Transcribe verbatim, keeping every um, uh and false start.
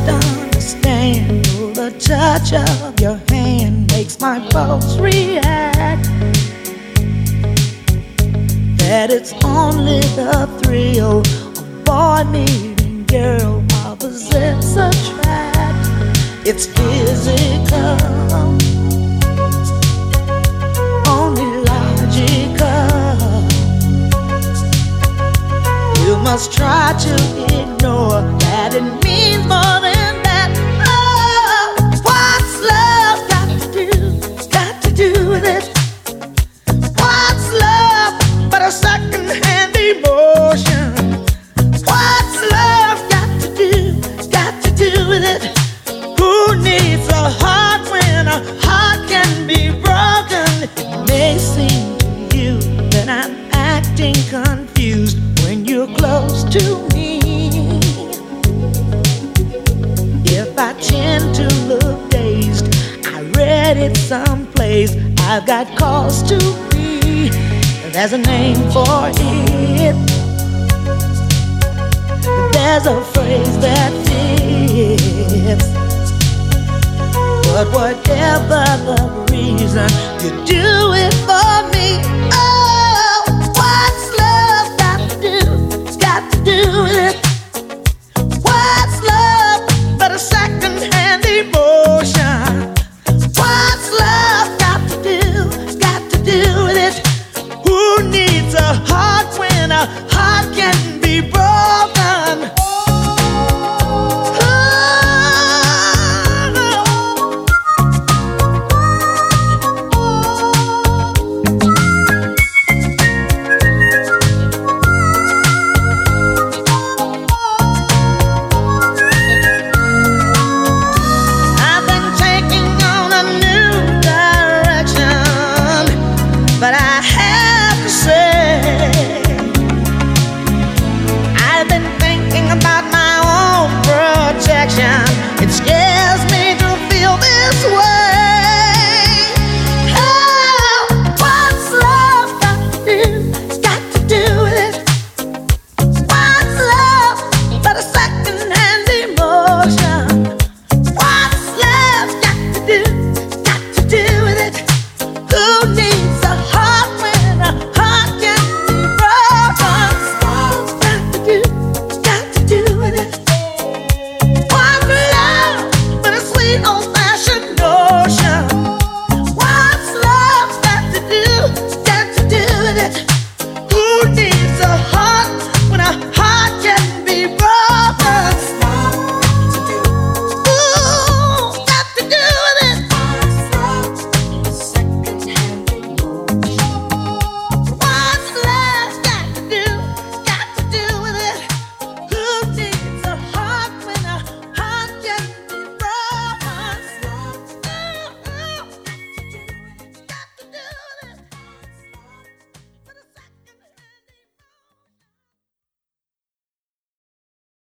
understand. Oh, the touch of your hand makes my pulse react. That it's only the thrill of boy meeting girl, opposites attract. It's physical, only logical. You must try to ignore that it means more than that. Oh, what's love got to do, got to do with it? What's love but a second-hand emotion? What's love got to do, got to do with it? Who needs a heart when a heart can be broken? It may seem to you that I'm acting confused when you're close to me. If I tend to look dazed, I read it someplace. I've got cause to be. There's a name for it. There's a phrase that fits. But whatever the reason, you do it for me.